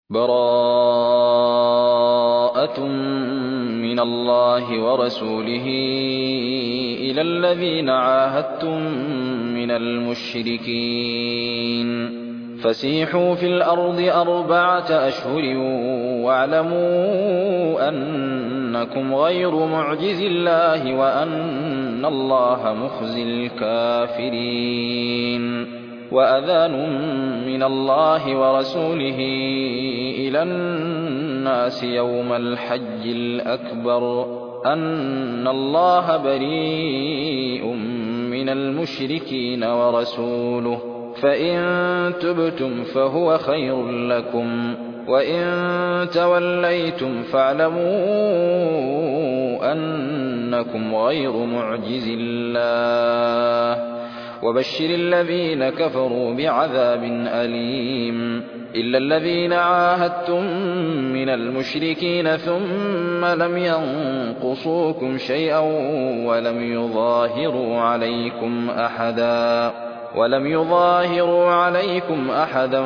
براءة من الله ورسوله إلى الذين عاهدتم من المشركين فسيحوا في الأرض 4 أشهر واعلموا أنكم غير معجز الله وأن الله مخزي الكافرين وأذان من الله ورسوله إلى الناس يوم الحج الأكبر أن الله بريء من المشركين ورسوله فإن تبتم فهو خير لكم وإن توليتم فاعلموا أنكم غير معجز الله وبشر الذين كفروا بعذاب أليم إلا الذين عاهدتم من المشركين ثم لم ينقصوكم شيئا ولم يظاهروا عليكم أحدا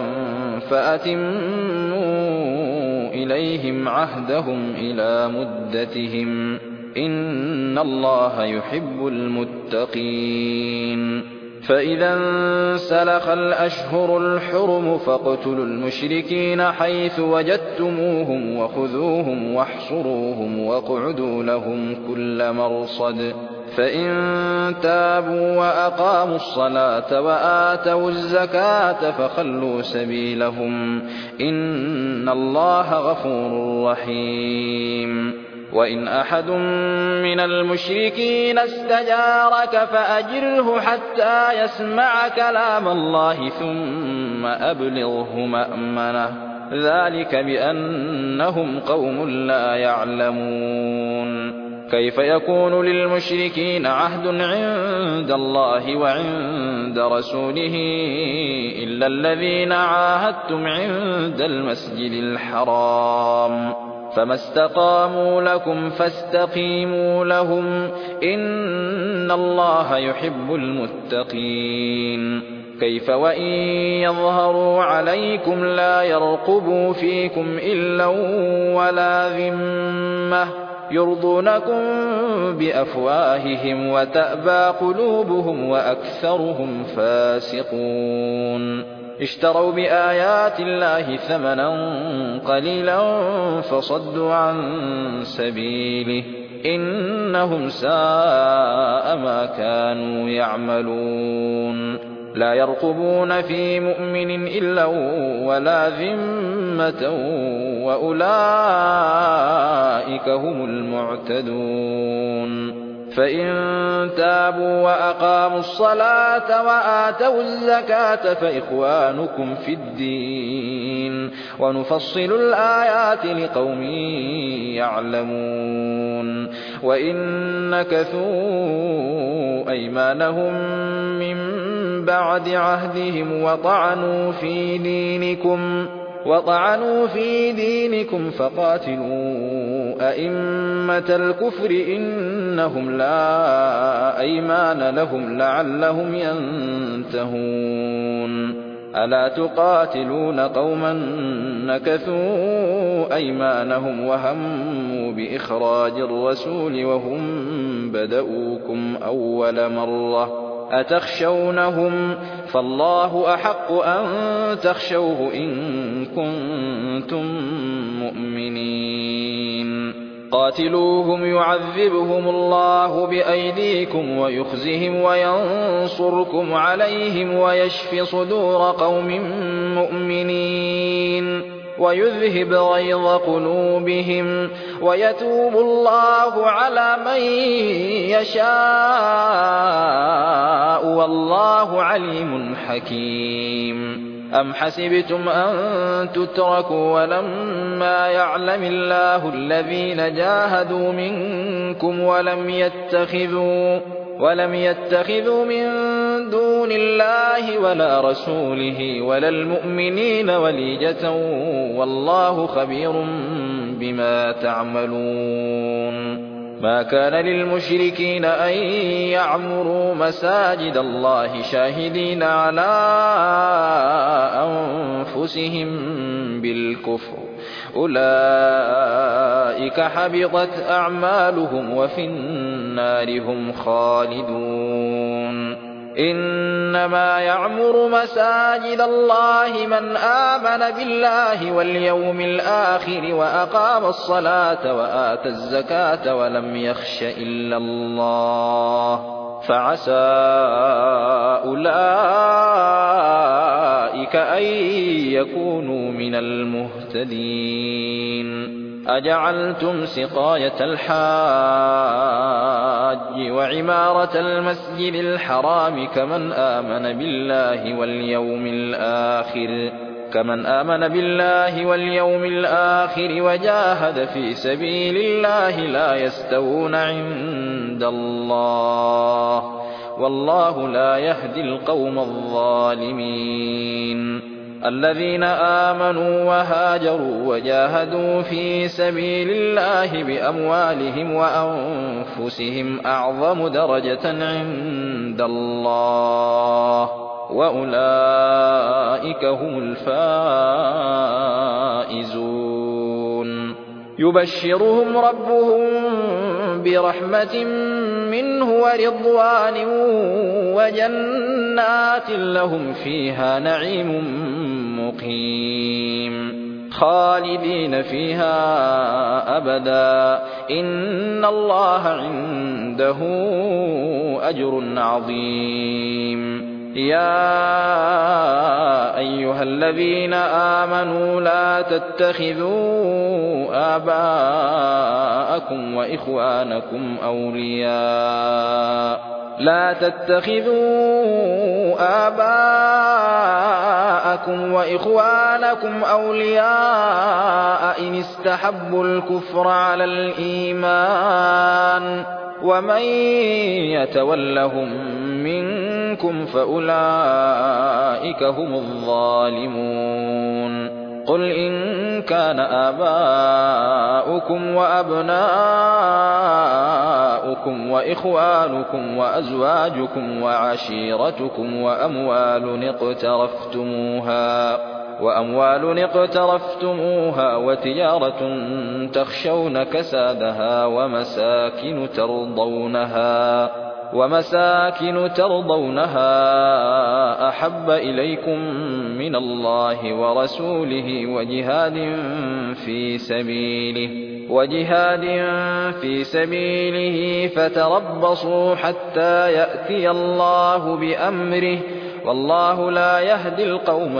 فأتموا إليهم عهدهم إلى مدتهم إن الله يحب المتقين فإذا انسلخ الأشهر الحرم فاقتلوا المشركين حيث وجدتموهم وخذوهم واحصروهم واقعدوا لهم كل مرصد فإن تابوا وأقاموا الصلاة وآتوا الزكاة فخلوا سبيلهم إن الله غفور رحيم وإن أحد من المشركين استجارك فأجره حتى يسمع كلام الله ثم أبلغه مأمنه ذلك بأنهم قوم لا يعلمون كيف يكون للمشركين عهد عند الله وعند رسوله إلا الذين عاهدتم عند المسجد الحرام فما استقاموا لكم فاستقيموا لهم إن الله يحب المتقين كيف وإن يظهروا عليكم لا يرقبوا فيكم إلا ولا ذمة يرضونكم بأفواههم وتأبى قلوبهم وأكثرهم فاسقون اشتروا بآيات الله ثمنا قليلا فصدوا عن سبيله إنهم ساء ما كانوا يعملون لا يرقبون في مؤمن إلا ولا ذمة وأولئك هم المعتدون فإن تابوا وأقاموا الصلاة وآتوا الزكاة فإخوانكم في الدين ونفصل الآيات لقوم يعلمون وإن نكثوا أيمانهم من بعد عهدهم وطعنوا في دينكم فقاتلوا أئمة الكفر إنهم لا أيمان لهم لعلهم ينتهون ألا تقاتلون قوما نكثوا أيمانهم وهموا بإخراج الرسول وهم بدؤوكم أول مرة أتخشونهم فالله أحق أن تخشوه إن كنتم مؤمنين قاتلوهم يعذبهم الله بأيديكم ويخزهم وينصركم عليهم ويشف صدور قوم مؤمنين ويذهب غيظ قلوبهم ويتوب الله على من يشاء والله عليم حكيم أم حسبتم أن تتركوا ولما يعلم الله الذين جاهدوا منكم ولم يتخذوا من دون الله ولا رسوله ولا المؤمنين وليجة والله خبير بما تعملون ما كان للمشركين أن يعمروا مساجد الله شاهدين على أنفسهم بالكفر أولئك حبطت أعمالهم وفي النار هم خالدون إنما يعمر مساجد الله من آمن بالله واليوم الآخر وأقام الصلاة وآتى الزكاة ولم يخش إلا الله فعسى أولئك أن يكونوا من المهتدين أجعلتم سقاية الحاج وعمارة المسجد الحرام كمن آمن بالله واليوم الآخر وجاهد في سبيل الله لا يستوون عند الله والله لا يهدي القوم الظالمين الذين آمنوا وهاجروا وجاهدوا في سبيل الله بأموالهم وأنفسهم أعظم درجة عند الله وأولئك هم الفائزون يبشرهم ربهم برحمة منه ورضوان وجنات لهم فيها نعيم مقيم خالدين فيها أبدا إن الله عنده أجر عظيم يا أيها الذين آمنوا لا تتخذوا آباءكم وإخوانكم أولياء إن استحبوا الكفر على الإيمان ومن يتولهم منكم فأولئك هم الظالمون قل إن كان آباؤكم وأبناؤكم وإخوانكم وأزواجكم وعشيرتكم وأموال اقترفتموها وتجارة تخشون كسادها ومساكن ترضونها أحب إليكم من الله ورسوله وجهاد في سبيله فتربصوا حتى يأتي الله بأمره والله لا يهدي القوم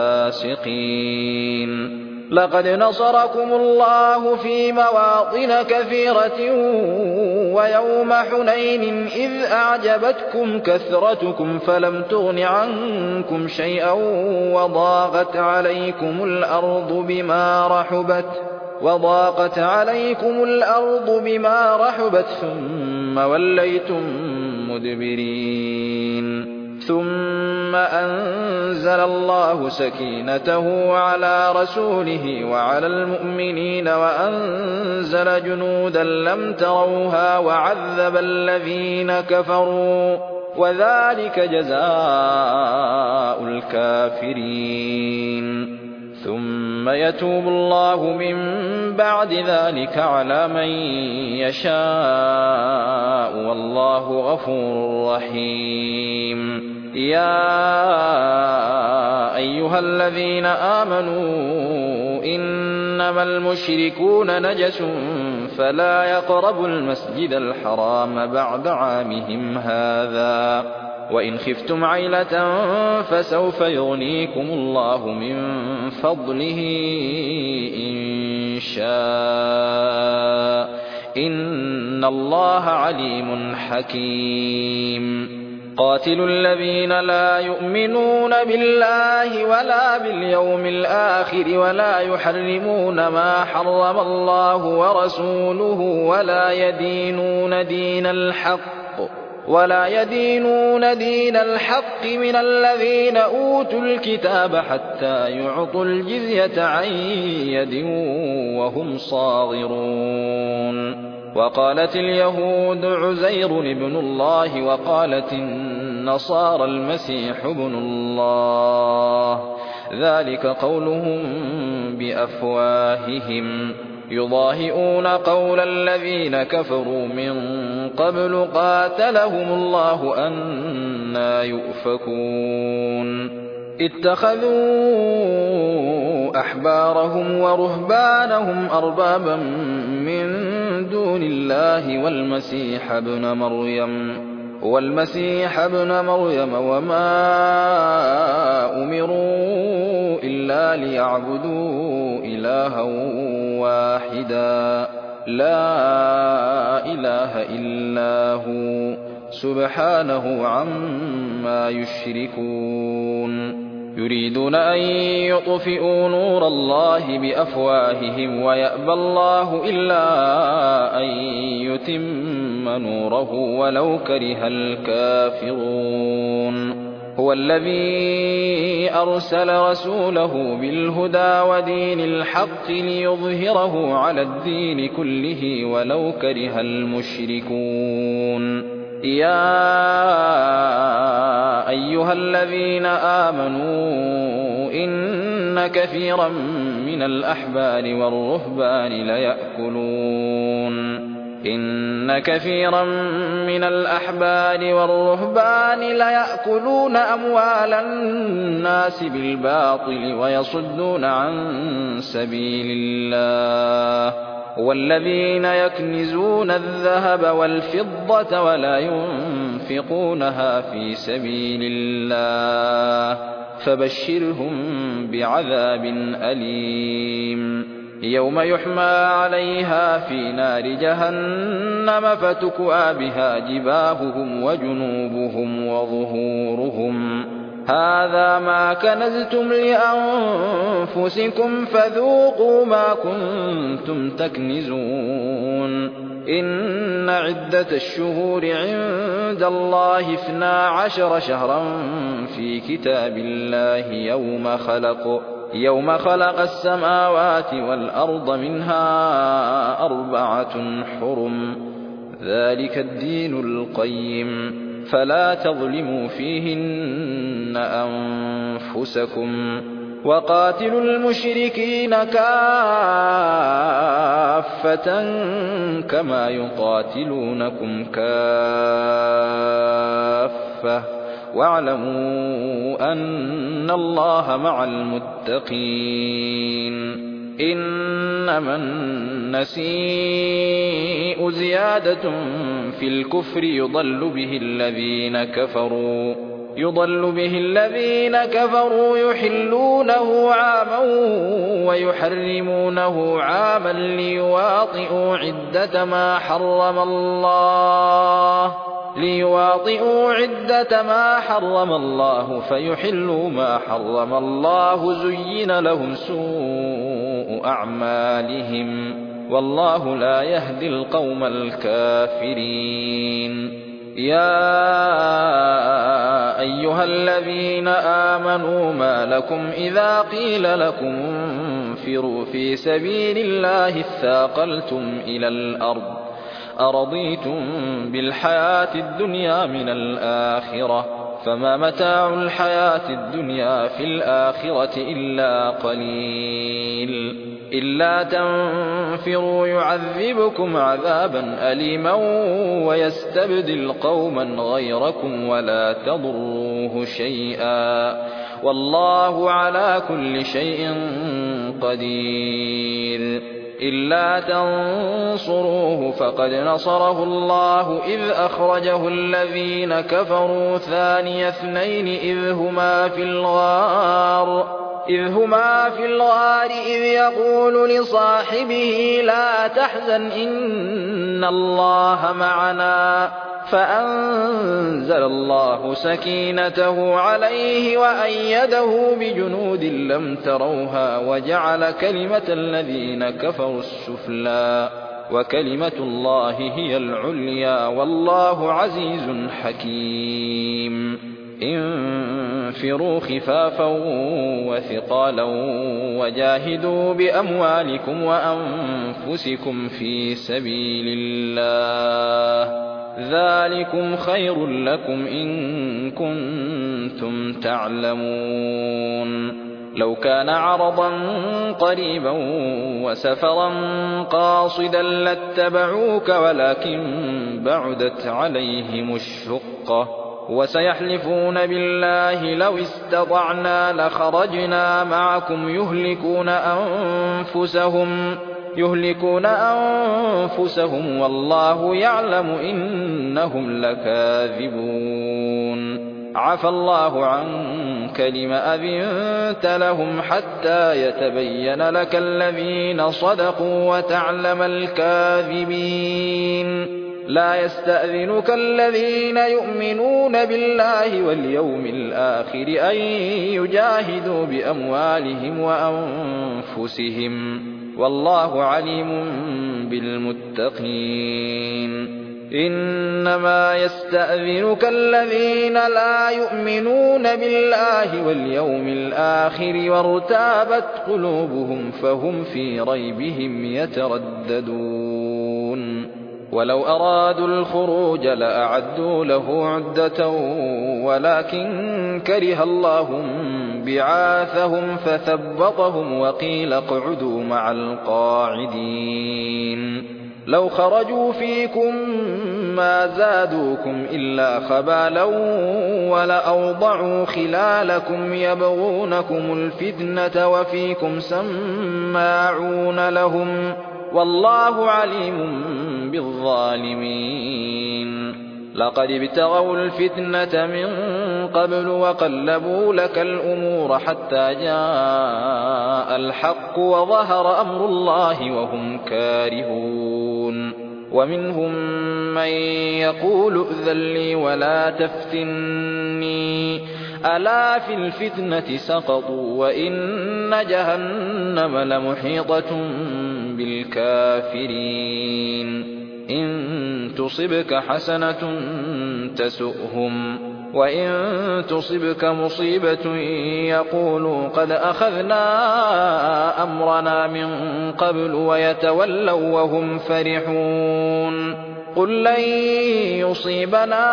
الفاسقين لقد نصركم الله في مواطن كثيرة ويوم حنين إذ أعجبتكم كثرتكم فلم تغن عنكم شيئا وضاقت عليكم الأرض بما رحبت ثم وليتم مدبرين ثم أنزل الله سكينته على رسوله وعلى المؤمنين وأنزل جنودا لم تروها وعذب الذين كفروا وذلك جزاء الكافرين ثم يتوب الله من بعد ذلك على من يشاء والله غفور رحيم يا أيها الذين آمنوا إنما المشركون نجس فلا يقربوا المسجد الحرام بعد عامهم هذا وإن خفتم عيلة فسوف يغنيكم الله من فضله إن شاء إن الله عليم حكيم قاتلوا الذين لا يؤمنون بالله ولا باليوم الآخر ولا يحرمون ما حرم الله ورسوله ولا يدينون دين الحق من الذين أوتوا الكتاب حتى يعطوا الجزية عن يد وهم صاغرون وقالت اليهود عزير ابن الله وقالت النصارى المسيح ابن الله، ذلك قولهم بأفواههم يضاهئون قول الذين كفروا من قبل قاتلهم الله أنى يؤفكون. اتخذوا أحبارهم ورهبانهم أربابا من دون الله والمسيح ابن مريم وما أمروا إلا ليعبدوا إلها واحدا لا إله إلا هو سبحانه عما يشركون. يريدون أن يطفئوا نور الله بأفواههم ويأبى الله إلا أن يتم نوره ولو كره الكافرون. هو الذي أرسل رسوله بالهدى ودين الحق ليظهره على الدين كله ولو كره المشركون. يا أيها الذين آمنوا إن كثيرا من الأحبار والرهبان ليأكلون أموال الناس بالباطل ويصدون عن سبيل الله، والذين يكنزون الذهب والفضة ولا ينفقونها في سبيل الله فبشرهم بعذاب أليم. يوم يحمى عليها في نار جهنم فتكوى بها جباههم وجنوبهم وظهورهم هذا ما كنزتم لأنفسكم فذوقوا ما كنتم تكنزون. إن عدة الشهور عند الله 12 شهرا في كتاب الله يوم خلق السماوات والأرض منها 4 حرم ذلك الدين القيم فلا تظلموا فيهن أنفسكم وقاتلوا المشركين كافة كما يقاتلونكم كافة واعلموا أن الله مع المتقين. إنما النسيء زيادة في الكفر يضل به الذين كفروا يحلونه عاما ويحرمونه عاما ليواطئوا عدة ما حرم الله فيحلوا ما حرم الله زين لهم سوء أعمالهم والله لا يهدي القوم الكافرين. يا أيها الذين آمنوا ما لكم إذا قيل لكم انفروا في سبيل الله اثاقلتم إلى الأرض أرضيتم بالحياة الدنيا من الآخرة فما متاع الحياة الدنيا في الآخرة إلا قليل. إلا تنفروا يعذبكم عذابا أليما ويستبدل قوما غيركم ولا تضروه شيئا والله على كل شيء قدير. إلا تنصروه فقد نصره الله إذ أخرجه الذين كفروا ثاني اثنين إذ هما في الغار إذ يقول لصاحبه لا تحزن إن الله معنا فأنزل الله سكينته عليه وأيده بجنود لم تروها وجعل كلمة الذين كفروا السفلى وكلمة الله هي العليا والله عزيز حكيم. انفروا خفافا وثقالا وجاهدوا بأموالكم وأنفسكم في سبيل الله ذلكم خير لكم إن كنتم تعلمون لو كان عرضا قريبا وسفرا قاصدا لاتبعوك ولكن بعدت عليهم الشقة وسيحلفون بالله لو استطعنا لخرجنا معكم يهلكون أنفسهم والله يعلم إنهم لكاذبون عفى الله عنك لم أذنت لهم حتى يتبين لك الذين صدقوا وتعلم الكاذبين لا يستأذنك الذين يؤمنون بالله واليوم الآخر أن يجاهدوا بأموالهم وأنفسهم والله عليم بالمتقين إنما يستأذنك الذين لا يؤمنون بالله واليوم الآخر وارتابت قلوبهم فهم في ريبهم يترددون ولو أرادوا الخروج لأعدوا له عدة ولكن كره الله بعاثهم فثبطهم وقيل اقعدوا مع القاعدين لو خرجوا فيكم ما زادوكم إلا خبالا ولأوضعوا خلالكم يبغونكم الفتنة وفيكم سماعون لهم والله عليم بالظالمين لقد ابتغوا الفتنة من قبل وقلبوا لك الأمور حتى جاء الحق وظهر أمر الله وهم كارهون ومنهم من يقول ائذن لي ولا تفتني ألا في الفتنة سقطوا وإن جهنم لمحيطة بالكافرين إن تصبك حسنة تسؤهم وإن تصبك مصيبة يقولوا قد أخذنا أمرنا من قبل ويتولوا وهم فرحون قل لن يصيبنا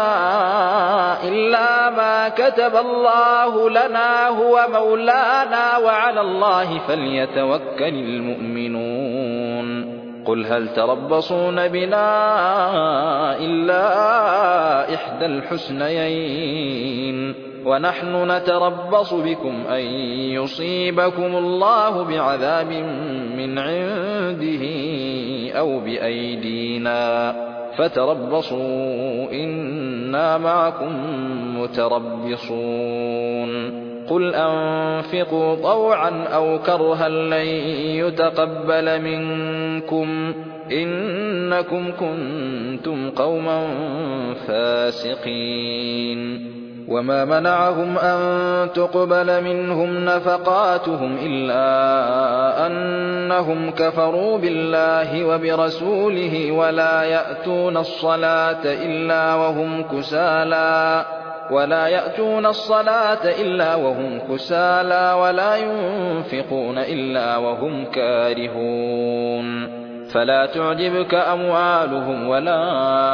إلا ما كتب الله لنا هو مولانا وعلى الله فليتوكل المؤمنون قل هل تربصون بنا إلا إحدى الحسنيين ونحن نتربص بكم أن يصيبكم الله بعذاب من عنده أو بأيدينا فتربصوا إنا معكم متربصون قل أنفقوا طوعا أو كرها لن يتقبل منكم إنكم كنتم قوما فاسقين وما منعهم أن تقبل منهم نفقاتهم إلا أنهم كفروا بالله وبرسوله ولا يأتون الصلاة إلا وهم كسالى ولا ينفقون إلا وهم كارهون فلا تعجبك أموالهم ولا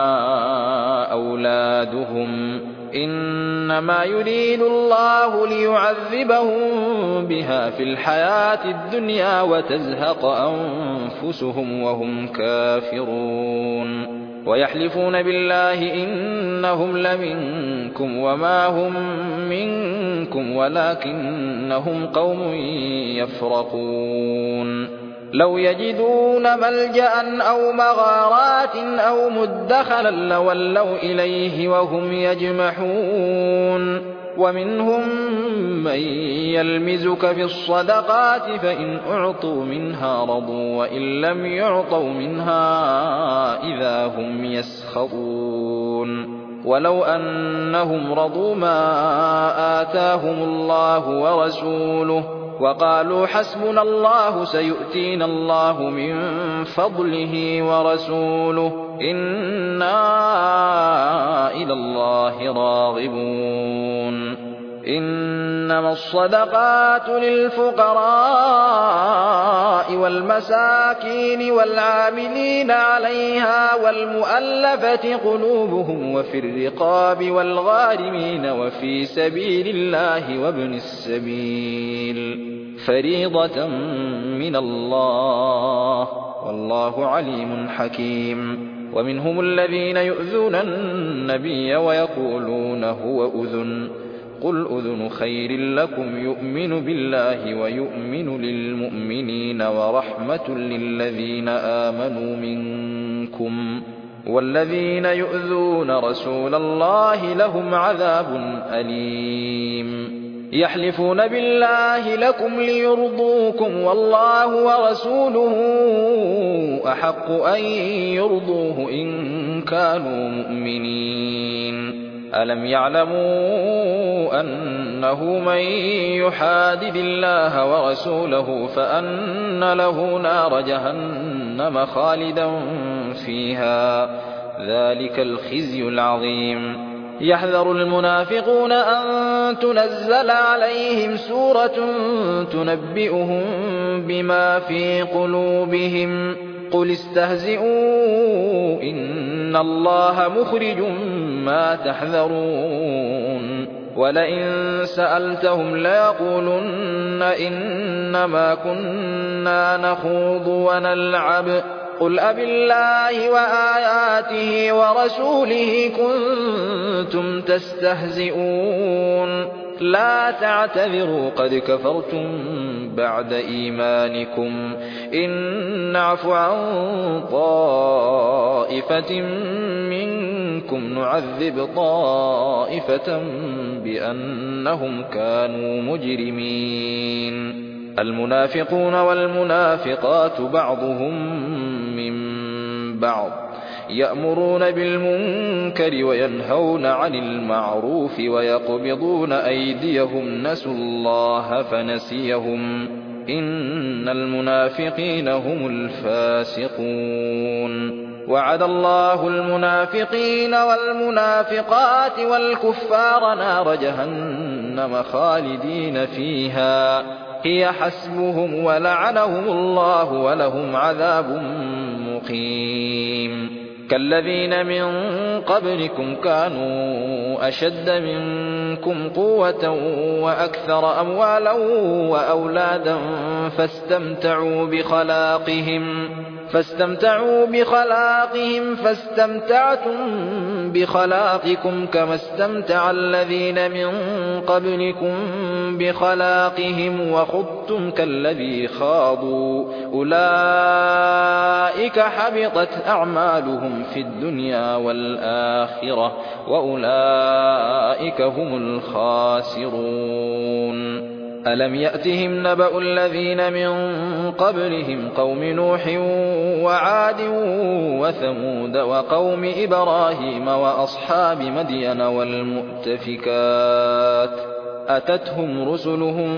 أولادهم إنما يريد الله ليعذبهم بها في الحياة الدنيا وتزهق أنفسهم وهم كافرون ويحلفون بالله إنهم لمنكم وما هم منكم ولكنهم قوم يفرقون لو يجدون ملجأ أو مغارات أو مدخلا لولوا إليه وهم يجمحون ومنهم من يلمزك في الصدقات فإن أعطوا منها رضوا وإن لم يعطوا منها إذا هم يسخطون ولو أنهم رضوا ما آتاهم الله ورسوله وقالوا حسبنا الله سيؤتينا الله من فضله ورسوله إنا إلى الله راغبون إنما الصدقات للفقراء والمساكين والعاملين عليها والمؤلفة قلوبهم وفي الرقاب والغارمين وفي سبيل الله وابن السبيل فريضة من الله والله عليم حكيم. ومنهم الذين يؤذون النبي ويقولون هو أذن قل أذن خير لكم يؤمن بالله ويؤمن للمؤمنين ورحمة للذين آمنوا منكم والذين يؤذون رسول الله لهم عذاب أليم. يحلفون بالله لكم ليرضوكم والله ورسوله أحق أن يرضوه إن كانوا مؤمنين. ألم يعلموا أنه من يحادد الله ورسوله فأن له نار جهنم خالدا فيها ذلك الخزي العظيم. يحذر المنافقون أن تنزل عليهم سورة تنبئهم بما في قلوبهم قل استهزئوا إن الله مخرج ما تحذرون ولئن سألتهم ليقولن إنما كنا نخوض ونلعب قل أبالله وآياته ورسوله كنتم تستهزئون لا تعتذروا قد كفرتم بعد إيمانكم إن نعف عن طائفة منكم نعذب طائفة بأنهم كانوا مجرمين. المنافقون والمنافقات بعضهم من بعض يأمرون بالمنكر وينهون عن المعروف ويقبضون أيديهم نسوا الله فنسيهم إن المنافقين هم الفاسقون. وعد الله المنافقين والمنافقات والكفار نار جهنم خالدين فيها هي حسبهم ولعنهم الله ولهم عذاب مقيم. كالذين من قبلكم كانوا أشد منكم قوة وأكثر أموالا وأولادا فاستمتعوا بخلاقهم فاستمتعتم بخلاقكم كما استمتع الذين من قبلكم بخلاقهم وخضتم كالذي خاضوا أولئك حبطت أعمالهم في الدنيا والآخرة وأولئك هم الخاسرون. ألم يأتهم نبأ الذين من قبلهم قوم نوح وعاد وثمود وقوم إبراهيم وأصحاب مدين والمؤتفكات أتتهم رسلهم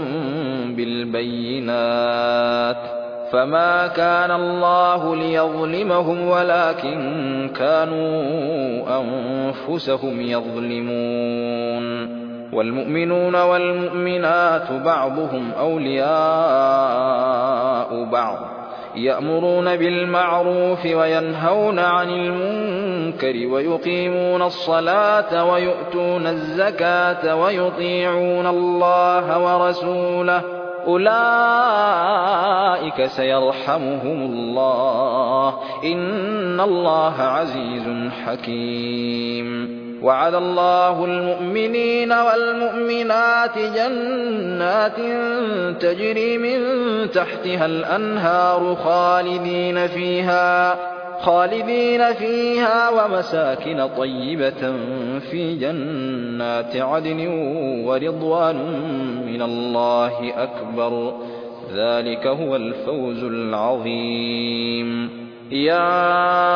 بالبينات فما كان الله ليظلمهم ولكن كانوا أنفسهم يظلمون. والمؤمنون والمؤمنات بعضهم أولياء بعض يأمرون بالمعروف وينهون عن المنكر ويقيمون الصلاة ويؤتون الزكاة ويطيعون الله ورسوله أولئك سيرحمهم الله إن الله عزيز حكيم. وعد الله المؤمنين والمؤمنات جنات تجري من تحتها الأنهار خالدين فيها ومساكن طيبة في جنات عدن ورضوان من الله أكبر ذلك هو الفوز العظيم. يا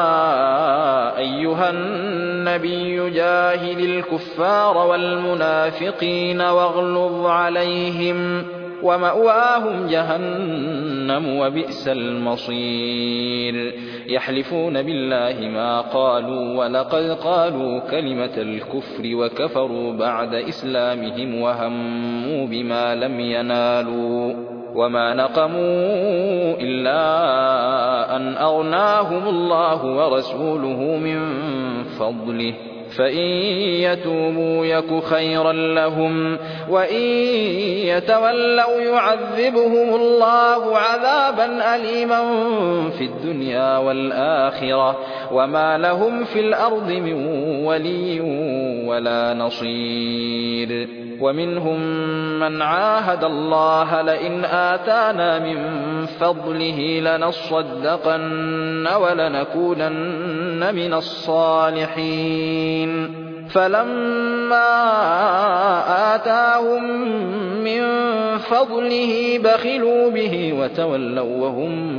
أيها النبي جاهد الكفار والمنافقين واغلظ عليهم ومأواهم جهنم وبئس المصير يحلفون بالله ما قالوا ولقد قالوا كلمة الكفر وكفروا بعد إسلامهم وهموا بما لم ينالوا وما نقموا إلا أن أغناهم الله ورسوله من فضله فإن يتوبوا يك خيرا لهم وإن يتولوا يعذبهم الله عذابا أليما في الدنيا والآخرة وما لهم في الأرض من ولي ولا نصير ومنهم من عاهد الله لئن آتانا من فضله لنصدقن ولنكونن من الصالحين فلما آتاهم من فضله بخلوا به وتولوا وهم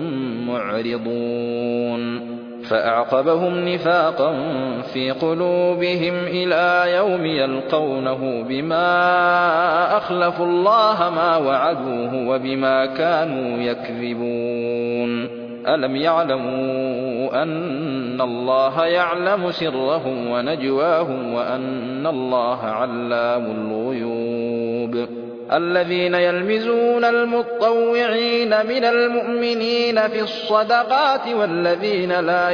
معرضون فأعقبهم نفاقا في قلوبهم إلى يوم يلقونه بما أخلفوا الله ما وعدوه وبما كانوا يكذبون ألم يعلموا أن الله يعلم سرهم ونجواهم وأن الله علام الغيوب الذين يلمزون المطوعين من المؤمنين في الصدقات والذين لا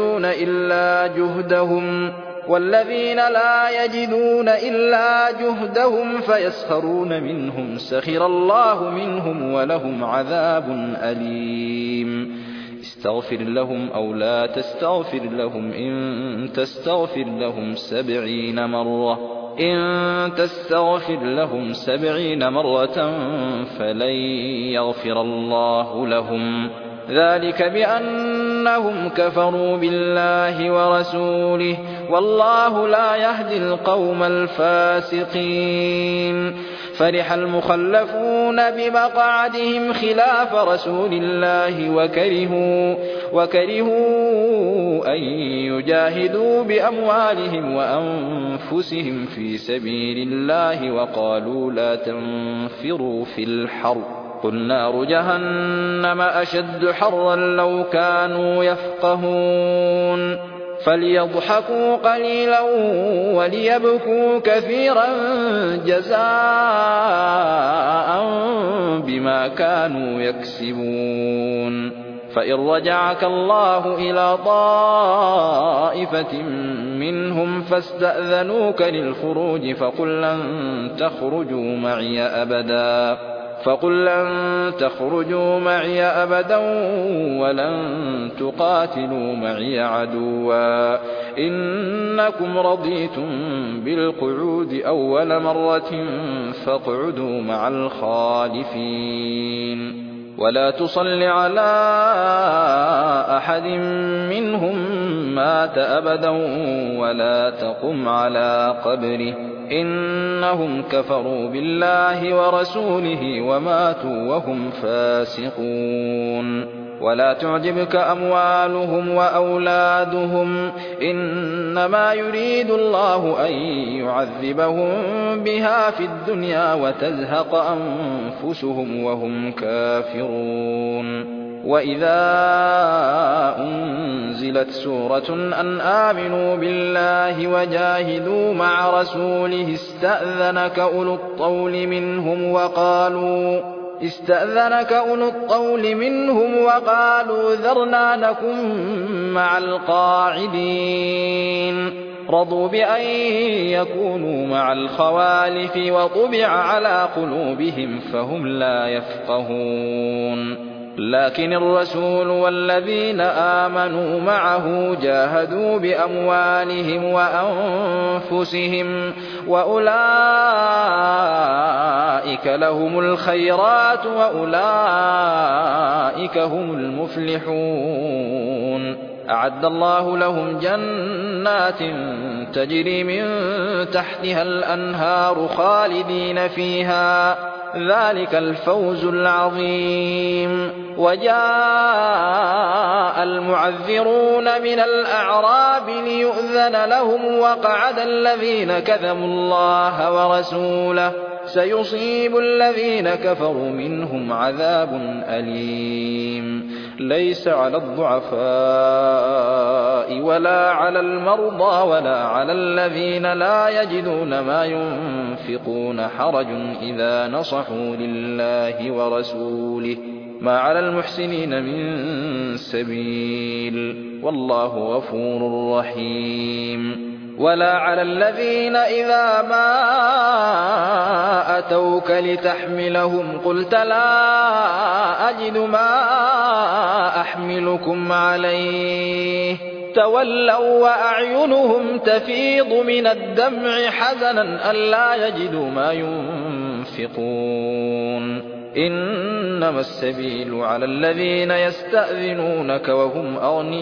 يجدون إلا جهدهم فيسخرون منهم سخر الله منهم ولهم عذاب أليم استغفر لهم أو لا تستغفر لهم إن تستغفر لهم 70 مرة فلن يغفر الله لهم ذلك بأنهم كفروا بالله ورسوله والله لا يهدي القوم الفاسقين فرح المخلفون بمقعدهم خلاف رسول الله وكرهوا أن يجاهدوا بأموالهم وأنفسهم في سبيل الله وقالوا لا تنفروا في الحر قل نار جهنم أشد حرا لو كانوا يفقهون فليضحكوا قليلا وليبكوا كثيرا جزاء بما كانوا يكسبون فإن رجعك الله إلى طائفة منهم فاستأذنوك للخروج فقل لن تخرجوا معي أبدا ولن تقاتلوا معي عدوا إنكم رضيتم بالقعود أول مرة فاقعدوا مع الخالفين ولا تصل على أحد منهم مات أبدا ولا تقم على قبره إنهم كفروا بالله ورسوله وماتوا وهم فاسقون ولا تعجبك أموالهم وأولادهم إنما يريد الله أن يعذبهم بها في الدنيا وتزهق أنفسهم وهم كافرون وإذا أنزلت سورة أن آمنوا بالله وجاهدوا مع رسوله استأذنك أولو الطول منهم وقالوا ذرنا نكن مع القاعدين رضوا بأن يكونوا مع الخوالف وطبع على قلوبهم فهم لا يفقهون لكن الرسول والذين آمنوا معه جاهدوا بأموالهم وأنفسهم وأولئك لهم الخيرات وأولئك هم المفلحون أعد الله لهم جنات تجري من تحتها الأنهار خالدين فيها ذلك الفوز العظيم وجاء المعذرون من الأعراب ليؤذن لهم وقعد الذين كذبوا الله ورسوله سيصيب الذين كفروا منهم عذاب أليم ليس على الضعفاء ولا على المرضى ولا على الذين لا يجدون ما ينفقون حرج إذا نصحوا لله ورسوله ما على المحسنين من سبيل والله غفور رحيم ولا على الذين إذا ما أتوك لتحملهم قلت لا أجد ما أحملكم عليه تولوا وأعينهم تفيض من الدمع حزنا ألا يجدوا ما ينفقون إنما السبيل على الذين يستأذنونك وهم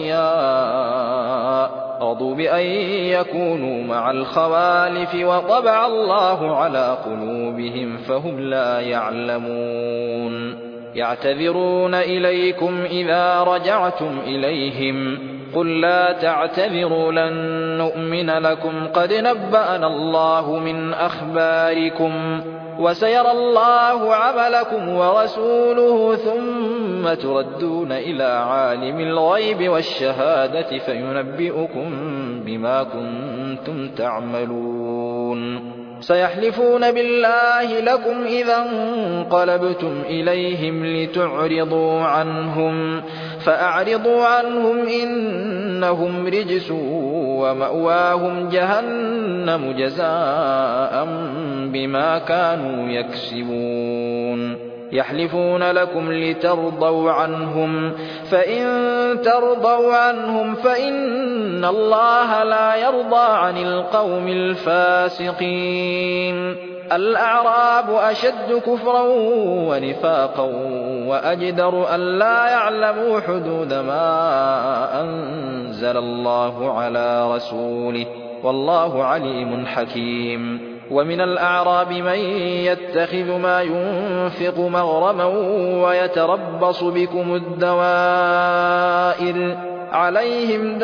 أغنياء رضوا بأن يكونوا مع الخوالف وطبع الله على قلوبهم فهم لا يعلمون يعتذرون إليكم إذا رجعتم إليهم قل لا تعتذروا لن نؤمن لكم قد نبأنا الله من أخباركم وسيرى الله عملكم ورسوله ثم تردون إلى عالم الغيب والشهادة فينبئكم بما كنتم تعملون سيحلفون بالله لكم إذا انقلبتم إليهم لتعرضوا عنهم فأعرضوا عنهم إنهم رجس ومأواهم جهنم جزاء بما كانوا يكسبون يحلفون لكم لترضوا عنهم فإن ترضوا عنهم فإن الله لا يرضى عن القوم الفاسقين الأعراب أشد كفرا ونفاقا وأجدر أن لا يعلموا حدود ما أنزل الله على رسوله والله عليم حكيم ومن الأعراب من يتخذ ما ينفق مغرما ويتربص بكم الدوائر عليهم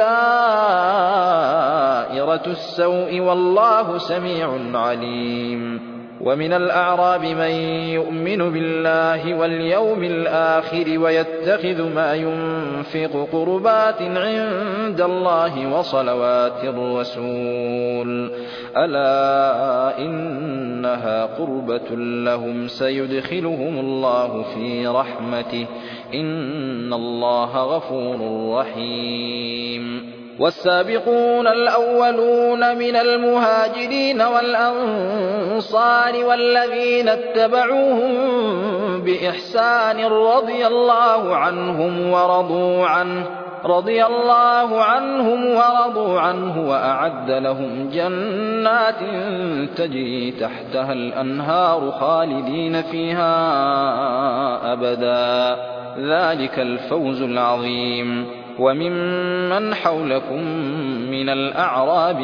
دائرة السوء والله سميع عليم ومن الأعراب من يؤمن بالله واليوم الآخر ويتخذ ما ينفق قربات عند الله وصلوات الرسول ألا إنها قربة لهم سيدخلهم الله في رحمته إن الله غفور رحيم والسابقون الأولون من المهاجرين والأنصار والذين اتبعوهم بإحسان رضي الله عنهم ورضوا عنه وأعد لهم جنات تجري تحتها الأنهار خالدين فيها أبدا ذلك الفوز العظيم وممن حولكم من الأعراب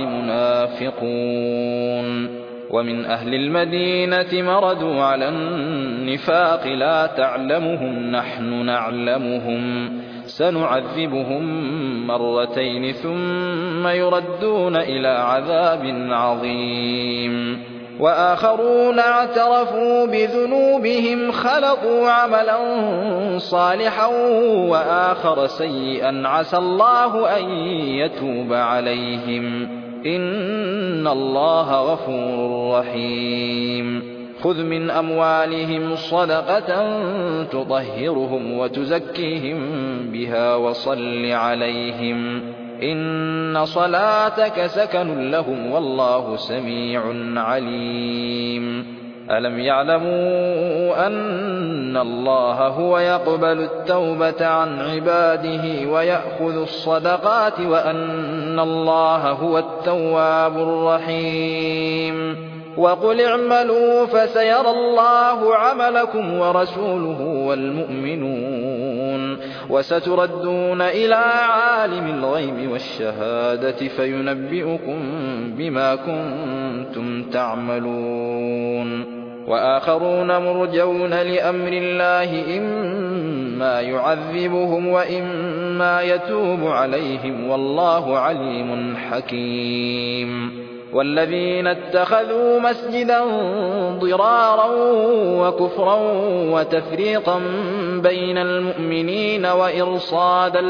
منافقون ومن أهل المدينة مردوا على النفاق لا تعلمهم نحن نعلمهم سنعذبهم مرتين ثم يردون إلى عذاب عظيم وآخرون اعترفوا بذنوبهم خلقوا عملا صالحا وآخر سيئا عسى الله أن يتوب عليهم إن الله غفور رحيم خذ من أموالهم صدقة تطهرهم وتزكيهم بها وصل عليهم إن صلاتك سكن لهم والله سميع عليم ألم يعلموا أن الله هو يقبل التوبة عن عباده ويأخذ الصدقات وأن الله هو التواب الرحيم وقل اعملوا فسيرى الله عملكم ورسوله والمؤمنون وستردون إلى عالم الغيب والشهادة فينبئكم بما كنتم تعملون وآخرون مرجون لأمر الله إما يعذبهم وإما يتوب عليهم والله عليم حكيم والذين اتخذوا مسجدا ضرارا وكفرا وتفريقا بين المؤمنين وإرصادا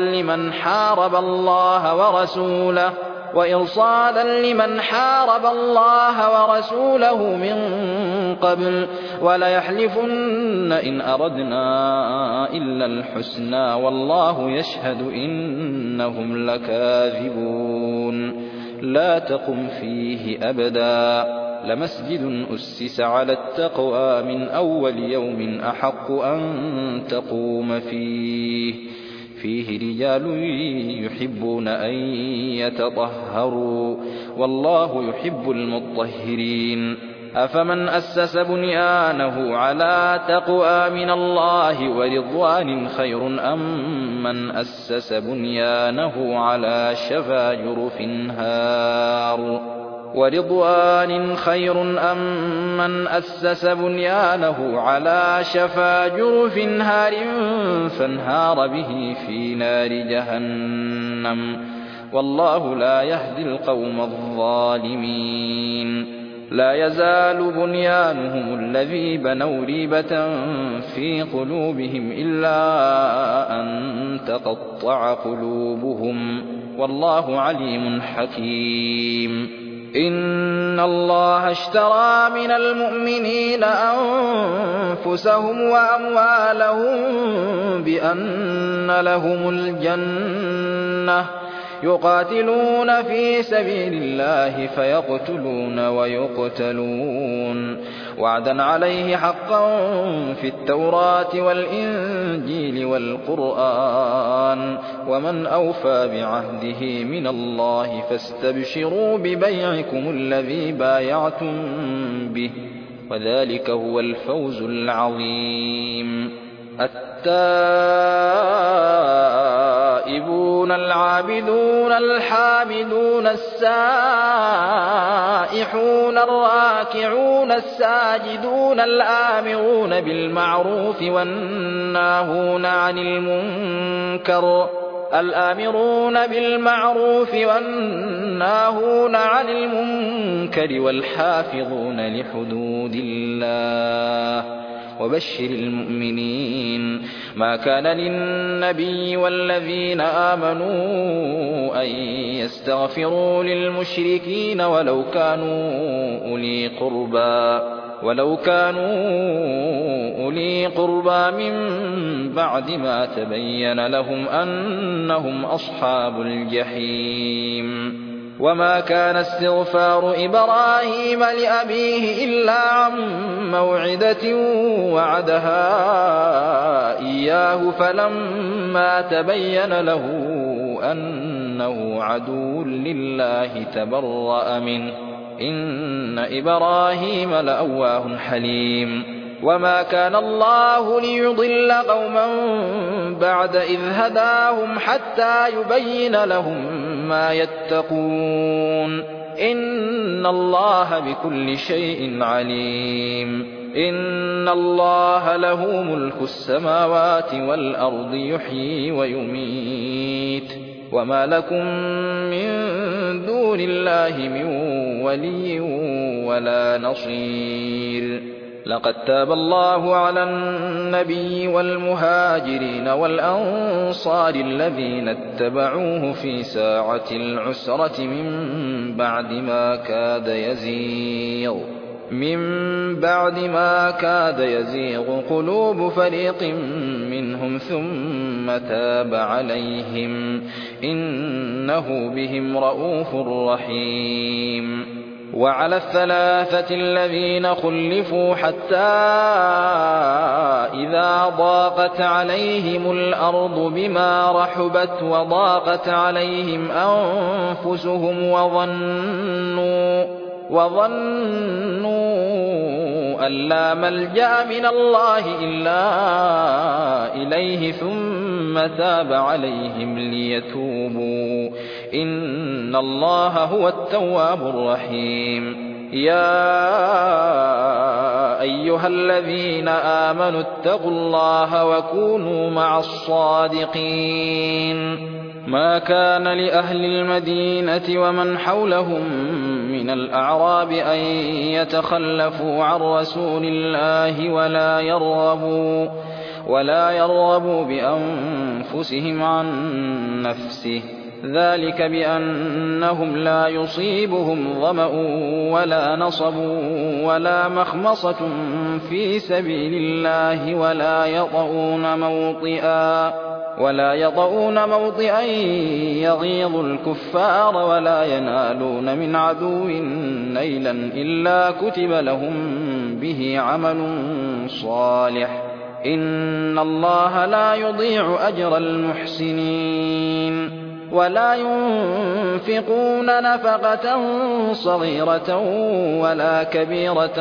لمن حارب الله ورسوله من قبل وليحلفن إن أردنا إلا الحسنى والله يشهد إنهم لكاذبون لا تقم فيه أبدا لمسجد أسس على التقوى من أول يوم أحق أن تقوم فيه رجال يحبون أن يتطهروا والله يحب المطهرين أفمن أسس بنيانه على تقوى من الله ورضوان خير أم من أسس بنيانه على شفا جرف هار ورضوان خير أم من أسس بنيانه على شفا جرف هار فانهار به في نار جهنم والله لا يهدي القوم الظالمين لا يزال بنيانهم الذي بنوا ريبة في قلوبهم إلا أن تقطع قلوبهم والله عليم حكيم إن الله اشترى من المؤمنين أنفسهم وأموالهم بأن لهم الجنة يقاتلون في سبيل الله فيقتلون ويقتلون وعدا عليه حقا في التوراة والإنجيل والقرآن ومن أوفى بعهده من الله فاستبشروا ببيعكم الذي بايعتم به وذلك هو الفوز العظيم التائبون العابدون الحامدون السائحون الراكعون الساجدون الآمرون بالمعروف والناهون عن المنكر والحافظون لحدود الله وبشر المؤمنين ما كان للنبي والذين آمنوا أن يستغفروا للمشركين ولو كانوا أولي قربى من بعد ما تبين لهم أنهم أصحاب الجحيم وما كان استغفار إبراهيم لأبيه إلا عن موعدة وعدها إياه فلما تبين له أنه عدو لله تبرأ منه إن إبراهيم لأواه حليم وما كان الله ليضل قوما بعد إذ هداهم حتى يبين لهم ما يتقون إن الله بكل شيء عليم إن الله له ملك السماوات والأرض يحيي ويميت وما لكم من دون الله من ولي ولا نصير لقد تاب الله على النبي والمهاجرين والأنصار الذين اتبعوه في ساعة العسرة من بعد ما كاد يزيغ قلوب فريق منهم ثم تاب عليهم إنه بهم رءوف رحيم وعلى الثلاثة الذين خلفوا حتى إذا ضاقت عليهم الأرض بما رحبت وضاقت عليهم أنفسهم وظنوا أن لا ملجأ من الله إلا إليه ثم تاب عليهم ليتوبوا إن الله هو التواب الرحيم يا أيها الذين آمنوا اتقوا الله وكونوا مع الصادقين ما كان لأهل المدينة ومن حولهم من الأعراب أن يتخلفوا عن رسول الله ولا يرغبوا بأنفسهم عن نفسه، ذلك بأنهم لا يصيبهم ظمأ ولا نصب ولا مخمصة في سبيل الله ولا يطؤون موطئا يغيظ الكفار ولا ينالون من عدو نيلا إلا كتب لهم به عمل صالح، إن الله لا يضيع أجر المحسنين. ولا ينفقون نفقة صغيرة ولا كبيرة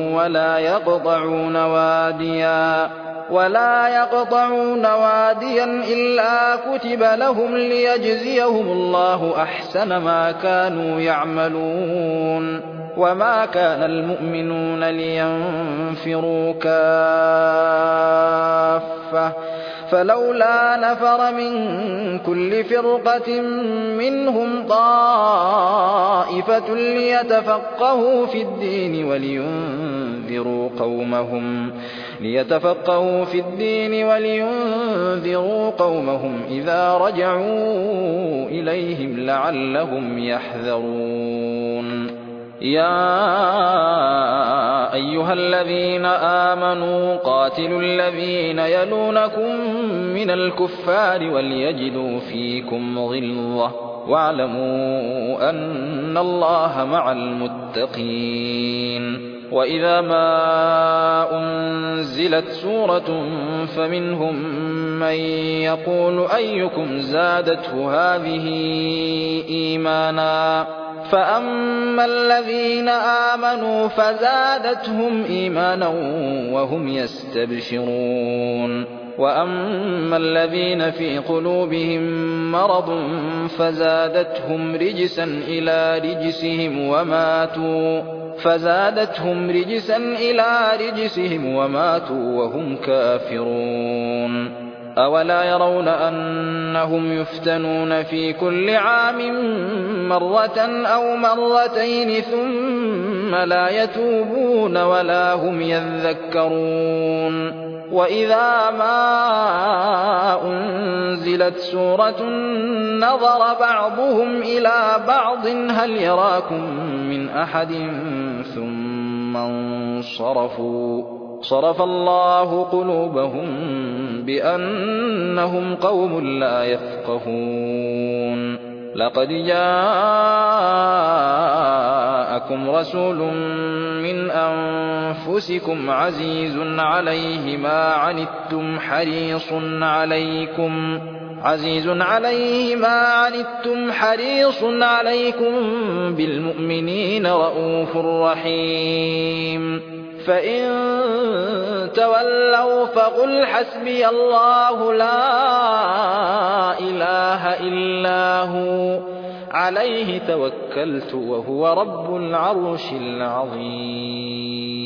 ولا يقطعون واديا إلا كتب لهم ليجزيهم الله أحسن ما كانوا يعملون. وما كان المؤمنون لينفروا كافة، فلولا نفر من كل فرقة منهم طائفة ليتفقهوا في الدين ولينذروا قومهم إذا رجعوا إليهم لعلهم يحذرون. يا أيها الذين آمنوا قاتلوا الذين يلونكم من الكفار وليجدوا فيكم غلظة واعلموا أن الله مع المتقين. وإذا ما أنزلت سورة فمنهم من يقول أيكم زادته هذه إيمانا، فأما الذين آمنوا فزادتهم إيمانا وهم يستبشرون، وأما الذين في قلوبهم مرض فزادتهم رجسا إلى رجسهم وماتوا وهم كافرون. أولا يرون أنهم يفتنون في كل عام مرة أو مرتين ثم لا يتوبون ولا هم يذكرون. وإذا ما أنزلت سورة نظر بعضهم إلى بعض هل يراكم من أحد ثم انصرفوا، صرف الله قلوبهم بأنهم قوم لا يفقهون. لقد جاءكم رسول من أنفسكم عزيز عليه ما عنتم حريص عليكم بالمؤمنين رءوف رحيم. فإن تولوا فقل حسبي الله لا إله إلا هو عليه توكلت وهو رب العرش العظيم.